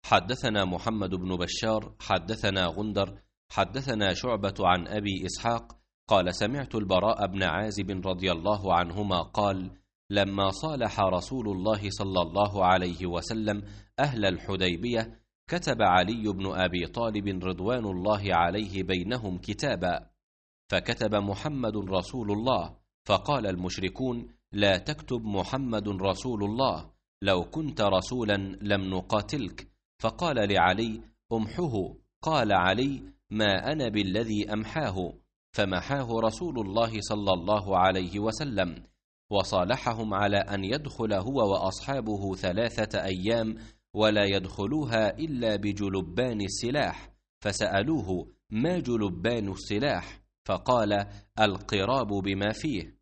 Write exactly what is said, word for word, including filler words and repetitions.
حدثنا محمد بن بشار حدثنا غندر حدثنا شعبة عن أبي إسحاق قال سمعت البراء بن عازب رضي الله عنهما قال لما صالح رسول الله صلى الله عليه وسلم أهل الحديبية كتب علي بن أبي طالب رضوان الله عليه بينهم كتابا، فكتب محمد رسول الله، فقال المشركون لا تكتب محمد رسول الله، لو كنت رسولا لم نقاتلك، فقال لعلي امحه، قال علي ما أنا بالذي أمحاه، فمحاه رسول الله صلى الله عليه وسلم، وصالحهم على أن يدخل هو وأصحابه ثلاثة أيام ولا يدخلوها إلا بجلبان السلاح، فسألوه ما جلبان السلاح؟ فقال القراب بما فيه.